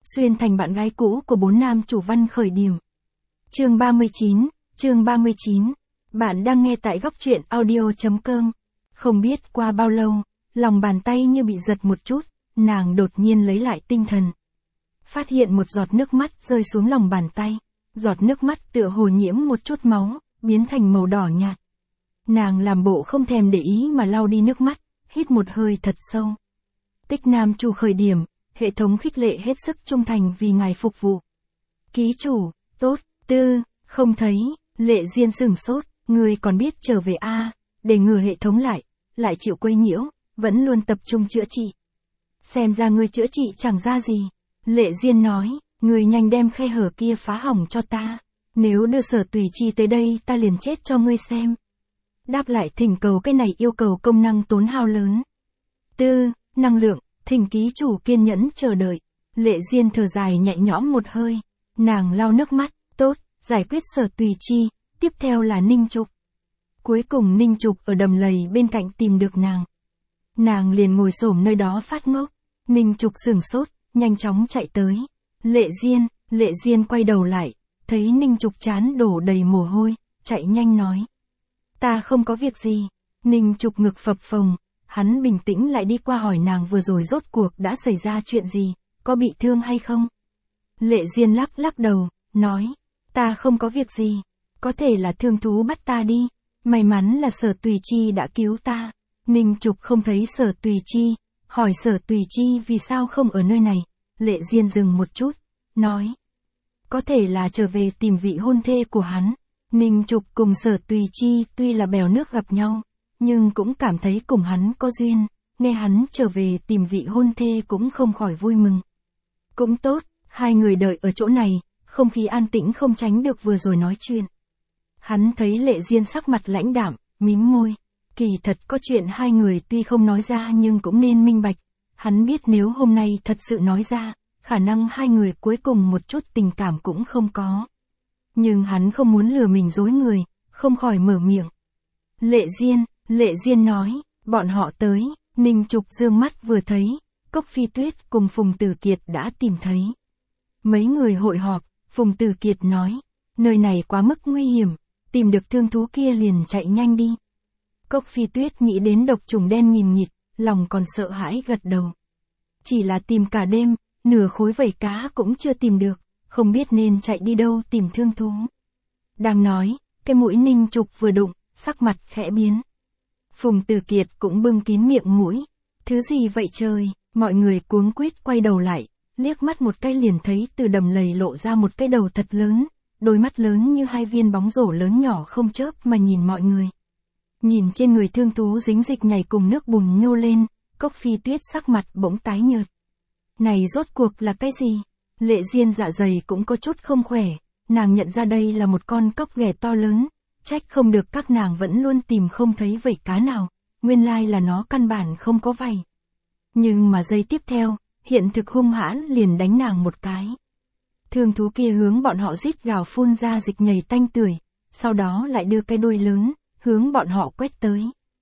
xuyên thành bạn gái cũ của 4 nam chủ văn khởi điểm. Chương 39. Bạn đang nghe tại góc truyện audio.com. Không biết qua bao lâu, lòng bàn tay như bị giật một chút, nàng đột nhiên lấy lại tinh thần. Phát hiện một giọt nước mắt rơi xuống lòng bàn tay. Giọt nước mắt tựa hồ nhiễm một chút máu, biến thành màu đỏ nhạt. Nàng làm bộ không thèm để ý mà lau đi nước mắt, hít một hơi thật sâu. Tích nam chủ khởi điểm, hệ thống khích lệ hết sức trung thành vì ngài phục vụ. Ký chủ, tốt, không thấy, Lệ Diên sửng sốt, ngươi còn biết trở về a? Để ngừa hệ thống lại chịu quấy nhiễu, vẫn luôn tập trung chữa trị. Xem ra ngươi chữa trị chẳng ra gì. Lệ Diên nói, ngươi nhanh đem khe hở kia phá hỏng cho ta. Nếu đưa Sở Tùy Chi tới đây ta liền chết cho ngươi xem. Đáp lại thỉnh cầu cái này yêu cầu công năng tốn hao lớn. Năng lượng, thỉnh ký chủ kiên nhẫn chờ đợi. Lệ Diên thở dài nhẹ nhõm một hơi. Nàng lau nước mắt, tốt, giải quyết Sở Tùy Chi, tiếp theo là Ninh Trục. Cuối cùng Ninh Trục ở đầm lầy bên cạnh tìm được nàng. Nàng liền ngồi xổm nơi đó phát ngốc. Ninh Trục sửng sốt, nhanh chóng chạy tới. Lệ Diên quay đầu lại, thấy Ninh Trục trán đổ đầy mồ hôi, chạy nhanh nói. Ta không có việc gì. Ninh Trục ngực phập phồng, hắn bình tĩnh lại đi qua hỏi nàng vừa rồi rốt cuộc đã xảy ra chuyện gì, có bị thương hay không? Lệ Diên lắc đầu, nói, ta không có việc gì, có thể là thương thú bắt ta đi, may mắn là Sở Tùy Chi đã cứu ta. Ninh Trục không thấy Sở Tùy Chi, hỏi Sở Tùy Chi vì sao không ở nơi này. Lệ Diên dừng một chút, nói, có thể là trở về tìm vị hôn thê của hắn. Ninh Trục cùng Sở Tùy Chi tuy là bèo nước gặp nhau, nhưng cũng cảm thấy cùng hắn có duyên, nghe hắn trở về tìm vị hôn thê cũng không khỏi vui mừng. Cũng tốt, hai người đợi ở chỗ này, không khí an tĩnh không tránh được vừa rồi nói chuyện. Hắn thấy Lệ Diên sắc mặt lãnh đạm, mím môi. Kỳ thật có chuyện hai người tuy không nói ra nhưng cũng nên minh bạch. Hắn biết nếu hôm nay thật sự nói ra, khả năng hai người cuối cùng một chút tình cảm cũng không có. Nhưng hắn không muốn lừa mình dối người, không khỏi mở miệng. Lệ Diên nói, bọn họ tới. Ninh Trục dương mắt vừa thấy, Cốc Phi Tuyết cùng Phùng Tử Kiệt đã tìm thấy. Mấy người hội họp, Phùng Tử Kiệt nói, nơi này quá mức nguy hiểm, tìm được thương thú kia liền chạy nhanh đi. Cốc Phi Tuyết nghĩ đến độc trùng đen nghìn nghịt, lòng còn sợ hãi gật đầu. Chỉ là tìm cả đêm, nửa khối vảy cá cũng chưa tìm được, không biết nên chạy đi đâu tìm thương thú. Đang nói, cái mũi Ninh Trục vừa đụng, sắc mặt khẽ biến. Phùng Tử Kiệt cũng bưng kín miệng mũi. Thứ gì vậy trời? Mọi người cuống quýt quay đầu lại, liếc mắt một cái liền thấy từ đầm lầy lộ ra một cái đầu thật lớn, đôi mắt lớn như hai viên bóng rổ lớn nhỏ không chớp mà nhìn mọi người. Nhìn trên người thương thú dính dịch nhảy cùng nước bùn nhô lên, Cốc Phi Tuyết sắc mặt bỗng tái nhợt. Này rốt cuộc là cái gì? Lệ Diên dạ dày cũng có chút không khỏe, nàng nhận ra đây là một con cóc ghẻ to lớn, trách không được các nàng vẫn luôn tìm không thấy vảy cá nào, nguyên lai là nó căn bản không có vảy. Nhưng mà giây tiếp theo, hiện thực hung hãn liền đánh nàng một cái. Thương thú kia hướng bọn họ rít gào phun ra dịch nhầy tanh tưởi, sau đó lại đưa cái đuôi lớn, hướng bọn họ quét tới.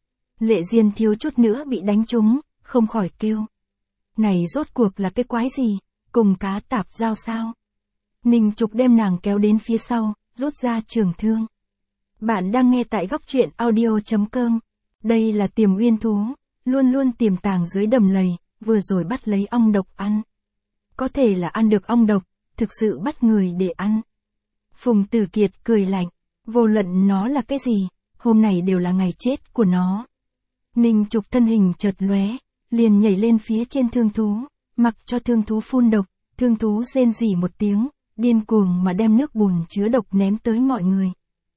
Lệ Diên thiếu chút nữa bị đánh trúng, không khỏi kêu. Này rốt cuộc là cái quái gì, cùng cá tạp giao sao? Ninh Trục đem nàng kéo đến phía sau, rút ra trường thương. Bạn đang nghe tại góc truyện audio.com. Đây là Tiềm Uyên thú, luôn luôn tiềm tàng dưới đầm lầy, vừa rồi bắt lấy ong độc ăn. Có thể là ăn được ong độc, thực sự bắt người để ăn. Phùng Tử Kiệt cười lạnh, vô luận nó là cái gì, hôm nay đều là ngày chết của nó. Ninh Trục thân hình chợt lóe, liền nhảy lên phía trên thương thú, mặc cho thương thú phun độc, thương thú rên rỉ một tiếng, điên cuồng mà đem nước bùn chứa độc ném tới mọi người.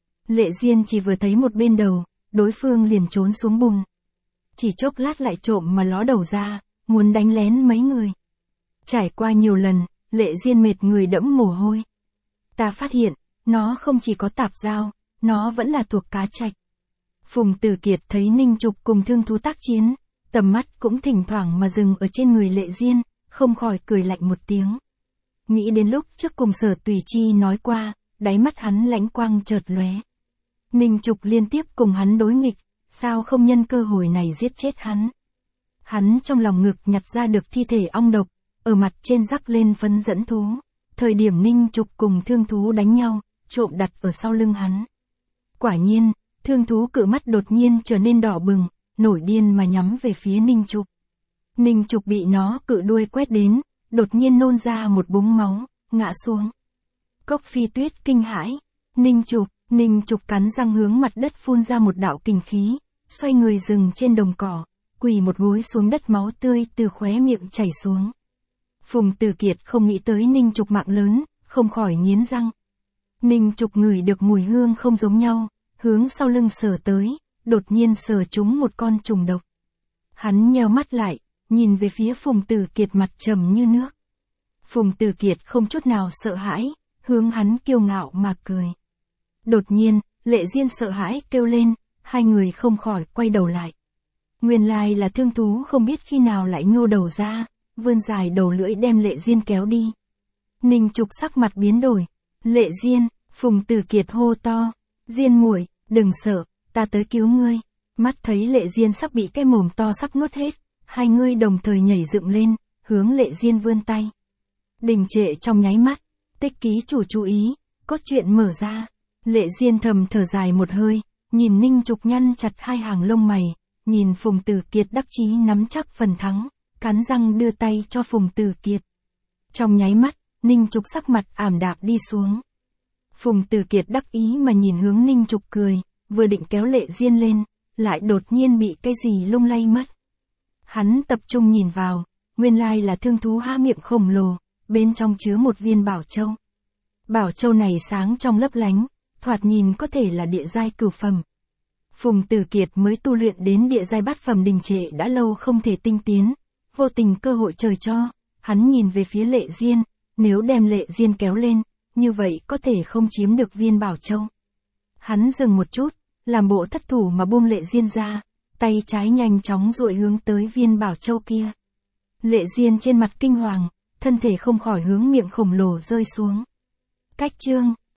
Lệ Diên chỉ vừa thấy một bên đầu, đối phương liền trốn xuống bùn. Chỉ chốc lát lại trộm mà ló đầu ra, muốn đánh lén mấy người. Trải qua nhiều lần, Lệ Diên mệt người đẫm mồ hôi. Ta phát hiện, nó không chỉ có tạp giao, nó vẫn là thuộc cá trạch. Phùng Tử Kiệt thấy Ninh Trục cùng thương thú tác chiến, tầm mắt cũng thỉnh thoảng mà dừng ở trên người Lệ Diên, không khỏi cười lạnh một tiếng. Nghĩ đến lúc trước cùng Sở Tùy Chi nói qua, đáy mắt hắn lãnh quang chợt lóe. Ninh Trục liên tiếp cùng hắn đối nghịch, sao không nhân cơ hội này giết chết hắn. Hắn trong lòng ngực nhặt ra được thi thể ong độc, ở mặt trên rắc lên phấn dẫn thú. Thời điểm Ninh Trục cùng thương thú đánh nhau, trộm đặt ở sau lưng hắn. Quả nhiên, thương thú cự mắt đột nhiên trở nên đỏ bừng, nổi điên mà nhắm về phía Ninh Trục. Ninh Trục bị nó cự đuôi quét đến, đột nhiên nôn ra một búng máu, ngã xuống. Cốc Phi Tuyết kinh hãi. Ninh Trục cắn răng hướng mặt đất phun ra một đạo kình khí, xoay người dừng trên đồng cỏ, quỳ một gối xuống đất, máu tươi từ khóe miệng chảy xuống. Phùng Tử Kiệt không nghĩ tới Ninh Trục mạng lớn, không khỏi nghiến răng. Ninh Trục ngửi được mùi hương không giống nhau, hướng sau lưng sờ tới, đột nhiên sờ trúng một con trùng độc. Hắn nheo mắt lại, nhìn về phía Phùng Tử Kiệt, mặt trầm như nước. Phùng Tử Kiệt không chút nào sợ hãi, hướng hắn kiêu ngạo mà cười. Đột nhiên, Lệ Diên sợ hãi kêu lên, hai người không khỏi quay đầu lại. Nguyên lai là thương thú không biết khi nào lại nhô đầu ra, vươn dài đầu lưỡi đem Lệ Diên kéo đi. Ninh Trục sắc mặt biến đổi. Lệ Diên, Phùng Tử Kiệt hô to. Diên muội, đừng sợ, ta tới cứu ngươi. Mắt thấy Lệ Diên sắp bị cái mồm to sắp nuốt hết, hai người đồng thời nhảy dựng lên, hướng Lệ Diên vươn tay. Đình trệ trong nháy mắt, Tích ký chủ chú ý, cốt truyện mở ra. Lệ Diên thầm thở dài một hơi, nhìn Ninh Trục nhăn chặt hai hàng lông mày, nhìn Phùng Tử Kiệt đắc chí nắm chắc phần thắng, cắn răng đưa tay cho Phùng Tử Kiệt. Trong nháy mắt, Ninh Trục sắc mặt ảm đạm đi xuống. Phùng Tử Kiệt đắc ý mà nhìn hướng Ninh Trục cười, vừa định kéo Lệ Diên lên, lại đột nhiên bị cái gì lung lay mất. Hắn tập trung nhìn vào, nguyên lai là thương thú há miệng khổng lồ, bên trong chứa một viên bảo châu. Bảo châu này sáng trong lấp lánh, thoạt nhìn có thể là địa giai cửu phẩm. Phùng Tử Kiệt mới tu luyện đến địa giai bát phẩm, đình trệ đã lâu không thể tinh tiến, vô tình cơ hội trời cho, hắn nhìn về phía Lệ Diên, nếu đem Lệ Diên kéo lên, như vậy có thể không chiếm được viên bảo châu. Hắn dừng một chút, làm bộ thất thủ mà buông Lệ Diên ra, tay trái nhanh chóng duỗi hướng tới viên bảo châu kia. Lệ Diên trên mặt kinh hoàng, thân thể không khỏi hướng miệng khổng lồ rơi xuống. Cách chương